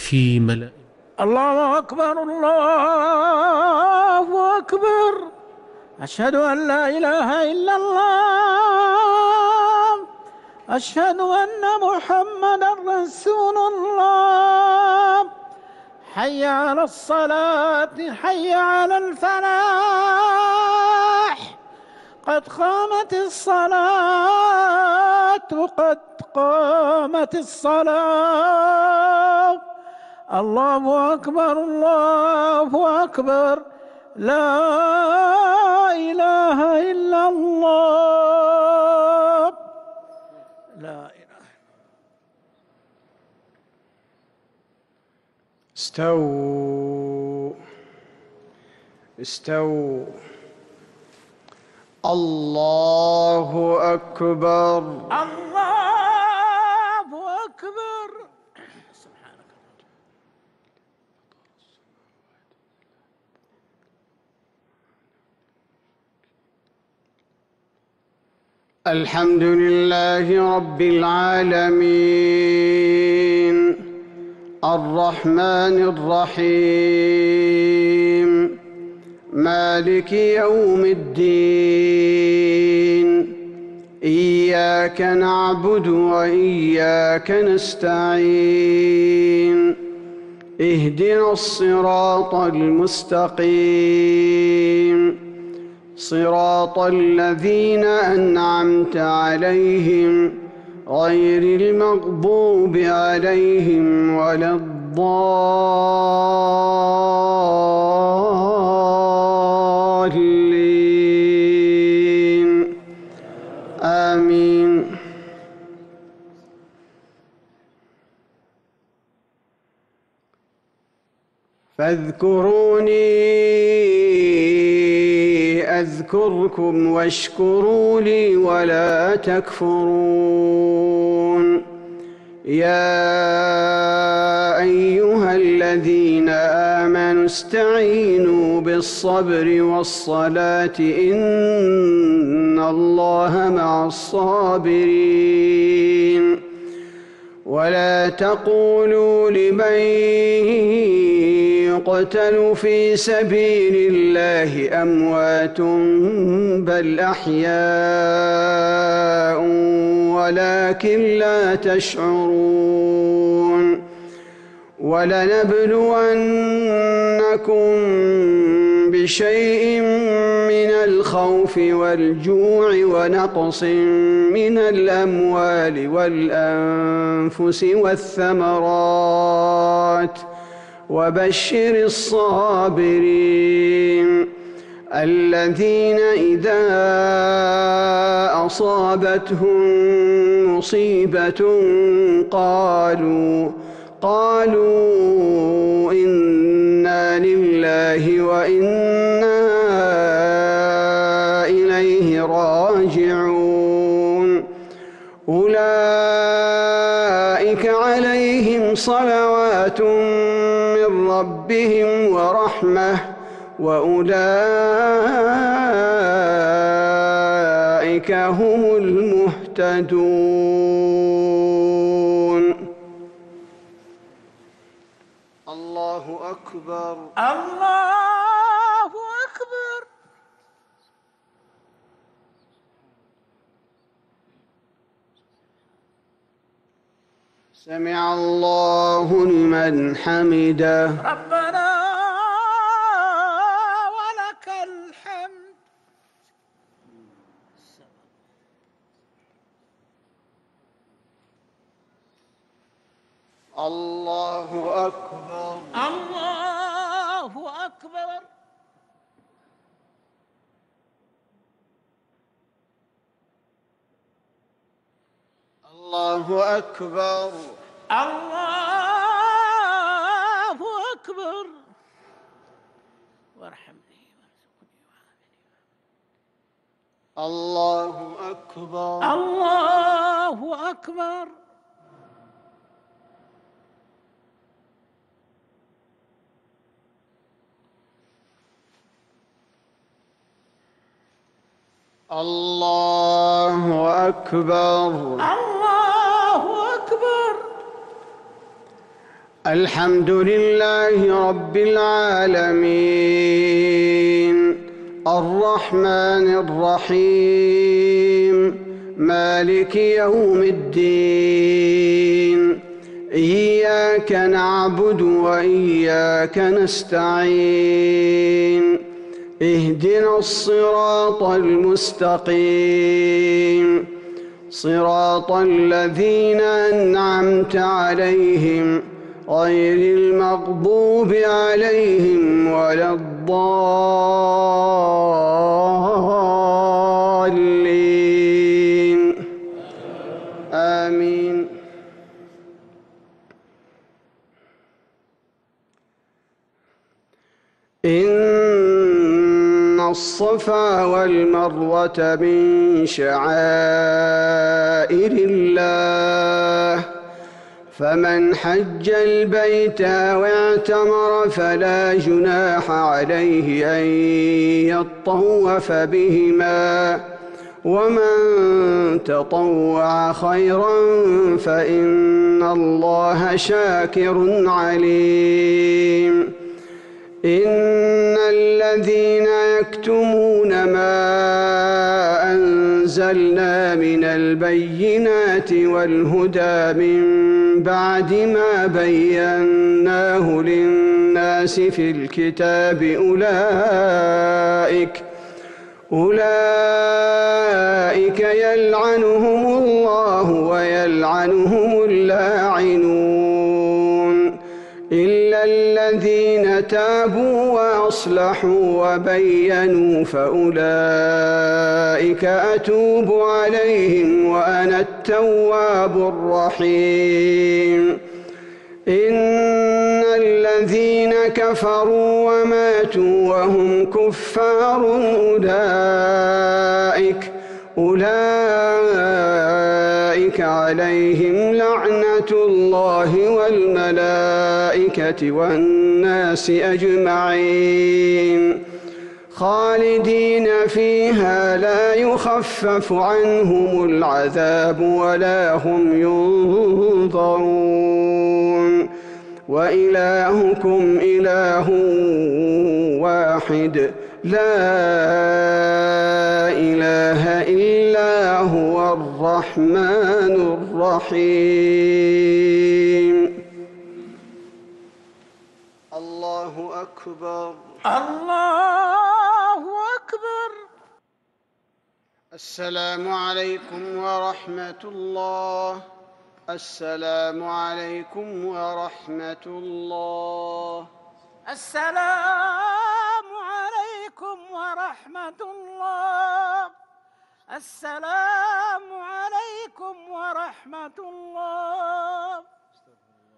في ملأ. الله أكبر الله أكبر. أشهد أن لا إله إلا الله. أشهد أن محمدا رسول الله. حي على الصلاة، حي على الفلاح. قد قامت الصلاة، قد قامت الصلاة. الله أكبر الله أكبر. لا إله إلا الله. لا إله. استووا استووا. الله أكبر. الله أكبر. سبحانك. الحمد لله رب العالمين، الرحمن الرحيم، مالك يوم الدين. إياك نعبد وإياك نستعين. اهدنا الصراط المستقيم، صراط الذين أنعمت عليهم غير المغضوب عليهم ولا الضالين. آمين. فاذكروني أذكركم واشكروا لي ولا تكفرون. يا أيها الذين آمنوا استعينوا بالصبر والصلاة إن الله مع الصابرين. ولا تقولوا لمن يقتل في سبيل الله أموات بل أحياء ولكن لا تشعرون. ولنبلونكم بشيء من الخوف والجوع ونقص من الأموال والأنفس والثمرات وبشر الصابرين الذين إذا أصابتهم مصيبة قالوا إنا لله وإنا إليه راجعون. أولئك عليهم صلوات من ربهم ورحمة وأولئك هم المهتدون. الله أكبر. الله أكبر. سمع الله لمن حمده. ربنا ولك الحمد. الله أكبر. الله أكبر. الله أكبر. الله أكبر. وارحمني وارزقني وعافني. الله أكبر. الله أكبر. الله أكبر. الله أكبر. الحمد لله رب العالمين الرحمن الرحيم مالك يوم الدين إياك نعبد وإياك نستعين اهدنا الصراط المستقيم صراط الذين أنعمت عليهم غير المغضوب عليهم ولا الضالين آمين. إن الصفا والمروة من شعائر الله فمن حج البيت واعتمر فلا جناح عليه أن يطوف بهما ومن تطوع خيرا فإن الله شاكر عليم. إن الذين يكتمون ما أنزلنا من البينات والهدى من بعد ما بيناه للناس في الكتاب أولئك يلعنهم الله ويلعنهم اللاعنون إلا الذين تابوا وأصلحوا وبينوا فأولئك أتوب عليهم وأنا التواب الرحيم. إن الذين كفروا وماتوا وهم كفار أولئك عليهم لعنة الله والملائكة والناس أجمعين خالدين فيها لا يخفف عنهم العذاب ولا هم ينظرون وإلهكم إله واحد لا إله إلا هو الرحمن الرحيم. الله أكبر الله أكبر. السلام عليكم ورحمة الله. السلام عليكم ورحمة الله. السلام عليكم ورحمة الله. السلام عليكم ورحمة الله.